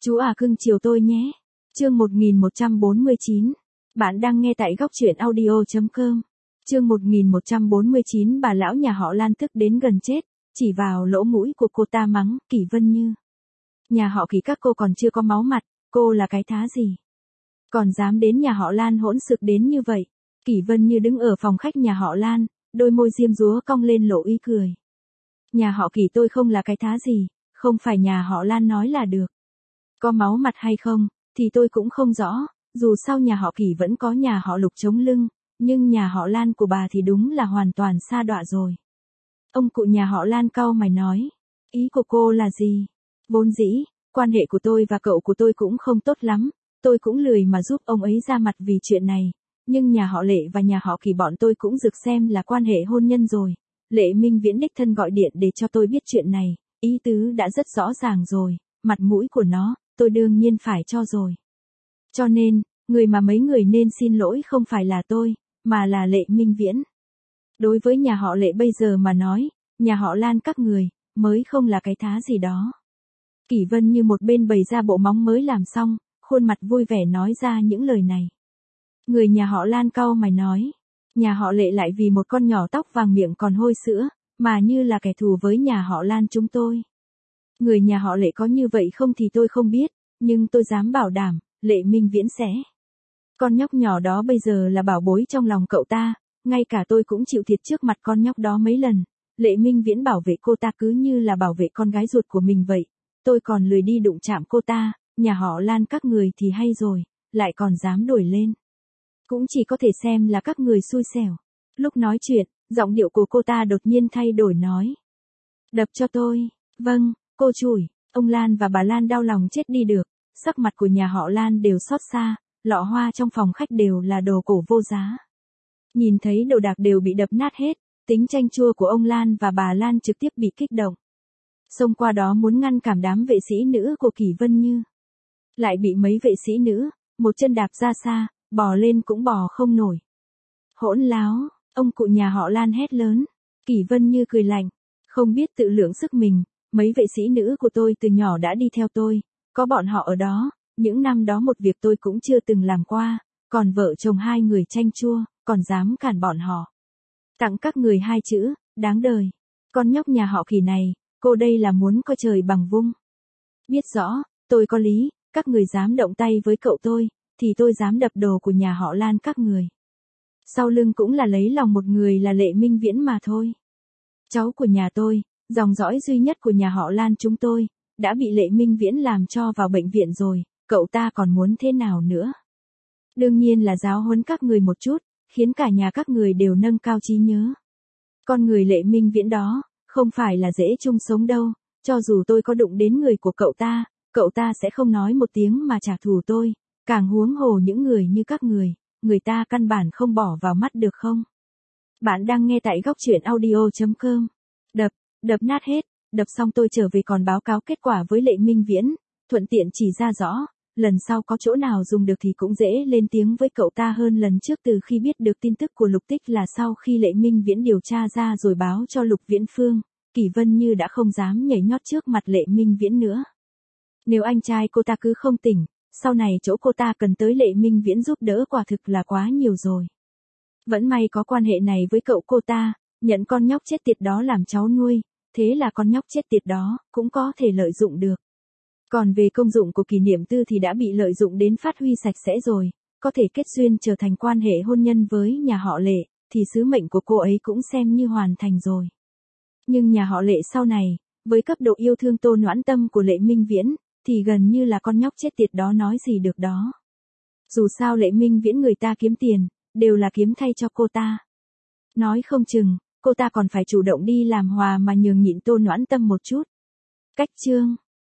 Chú à cưng chiều tôi nhé. Chương 1149. Bạn đang nghe tại góc truyện audio.com. Chương 1149. Bà lão nhà họ Lan tức đến gần chết, chỉ vào lỗ mũi của cô ta mắng, Kỷ Vân Như. Nhà họ Kỷ các cô còn chưa có máu mặt, cô là cái thá gì? Còn dám đến nhà họ Lan hỗn xược đến như vậy. Kỷ Vân Như đứng ở phòng khách nhà họ Lan, đôi môi diêm dúa cong lên lộ ý cười. Nhà họ Kỷ tôi không là cái thá gì, không phải nhà họ Lan nói là được. Có máu mặt hay không, thì tôi cũng không rõ, dù sao nhà họ Kỷ vẫn có nhà họ Lục chống lưng, nhưng nhà họ Lan của bà thì đúng là hoàn toàn sa đọa rồi. Ông cụ nhà họ Lan cau mày nói, ý của cô là gì? Vốn dĩ, quan hệ của tôi và cậu của tôi cũng không tốt lắm, tôi cũng lười mà giúp ông ấy ra mặt vì chuyện này, nhưng nhà họ Lệ và nhà họ Kỷ bọn tôi cũng rực xem là quan hệ hôn nhân rồi. Lệ Minh Viễn đích thân gọi điện để cho tôi biết chuyện này, ý tứ đã rất rõ ràng rồi, mặt mũi của nó, tôi đương nhiên phải cho rồi. Cho nên, người mà mấy người nên xin lỗi không phải là tôi, mà là Lệ Minh Viễn. Đối với nhà họ Lệ bây giờ mà nói, nhà họ Lan các người, mới không là cái thá gì đó. Kỷ Vân Như một bên bày ra bộ móng mới làm xong, khuôn mặt vui vẻ nói ra những lời này. Người nhà họ Lan cau mày nói, nhà họ Lệ lại vì một con nhỏ tóc vàng miệng còn hôi sữa, mà như là kẻ thù với nhà họ Lan chúng tôi. Người nhà họ Lệ có như vậy không thì tôi không biết, nhưng tôi dám bảo đảm, Lệ Minh Viễn sẽ. Con nhóc nhỏ đó bây giờ là bảo bối trong lòng cậu ta, ngay cả tôi cũng chịu thiệt trước mặt con nhóc đó mấy lần. Lệ Minh Viễn bảo vệ cô ta cứ như là bảo vệ con gái ruột của mình vậy, tôi còn lười đi đụng chạm cô ta, nhà họ Lan các người thì hay rồi, lại còn dám đuổi lên. Cũng chỉ có thể xem là các người xui xẻo. Lúc nói chuyện, giọng điệu của cô ta đột nhiên thay đổi nói. Đập cho tôi, vâng, cô chủi, ông Lan và bà Lan đau lòng chết đi được, sắc mặt của nhà họ Lan đều xót xa, lọ hoa trong phòng khách đều là đồ cổ vô giá. Nhìn thấy đồ đạc đều bị đập nát hết, tính chanh chua của ông Lan và bà Lan trực tiếp bị kích động. Xông qua đó muốn ngăn cản đám vệ sĩ nữ của Kỷ Vân Như. Lại bị mấy vệ sĩ nữ, một chân đạp ra xa, bò lên cũng bò không nổi. Hỗn láo, ông cụ nhà họ Lan hét lớn. Kỷ Vân Như cười lạnh, không biết tự lượng sức mình, mấy vệ sĩ nữ của tôi từ nhỏ đã đi theo tôi, có bọn họ ở đó, những năm đó một việc tôi cũng chưa từng làm qua, còn vợ chồng hai người chanh chua, còn dám cản bọn họ. Tặng các người hai chữ, đáng đời. Con nhóc nhà họ Kỷ này, cô đây là muốn coi trời bằng vung. Biết rõ, tôi có lý, các người dám động tay với cậu tôi, thì tôi dám đập đồ của nhà họ Lan các người. Sau lưng cũng là lấy lòng một người là Lệ Minh Viễn mà thôi. Cháu của nhà tôi, dòng dõi duy nhất của nhà họ Lan chúng tôi, đã bị Lệ Minh Viễn làm cho vào bệnh viện rồi, cậu ta còn muốn thế nào nữa? Đương nhiên là giáo huấn các người một chút, khiến cả nhà các người đều nâng cao trí nhớ. Con người Lệ Minh Viễn đó, không phải là dễ chung sống đâu, cho dù tôi có đụng đến người của cậu ta sẽ không nói một tiếng mà trả thù tôi, càng huống hồ những người như các người ta căn bản không bỏ vào mắt được không? Bạn đang nghe tại góc truyện audio.com. Đập nát hết, đập xong tôi trở về còn báo cáo kết quả với Lệ Minh Viễn, thuận tiện chỉ ra rõ, lần sau có chỗ nào dùng được thì cũng dễ lên tiếng với cậu ta hơn lần trước. Từ khi biết được tin tức của Lục Tích là sau khi Lệ Minh Viễn điều tra ra rồi báo cho Lục Viễn Phương, Kỷ Vân Như đã không dám nhảy nhót trước mặt Lệ Minh Viễn nữa. Nếu anh trai cô ta cứ không tỉnh, sau này chỗ cô ta cần tới Lệ Minh Viễn giúp đỡ quả thực là quá nhiều rồi. Vẫn may có quan hệ này với cậu cô ta, nhận con nhóc chết tiệt đó làm cháu nuôi, thế là con nhóc chết tiệt đó cũng có thể lợi dụng được. Còn về công dụng của Kỷ Niệm Tư thì đã bị lợi dụng đến phát huy sạch sẽ rồi, có thể kết duyên trở thành quan hệ hôn nhân với nhà họ Lệ, thì sứ mệnh của cô ấy cũng xem như hoàn thành rồi. Nhưng nhà họ Lệ sau này, với cấp độ yêu thương Tô Noãn Tâm của Lệ Minh Viễn, thì gần như là con nhóc chết tiệt đó nói gì được đó. Dù sao Lệ Minh Viễn người ta kiếm tiền, đều là kiếm thay cho cô ta. Nói không chừng, cô ta còn phải chủ động đi làm hòa mà nhường nhịn Tô Noãn Tâm một chút. Cách chương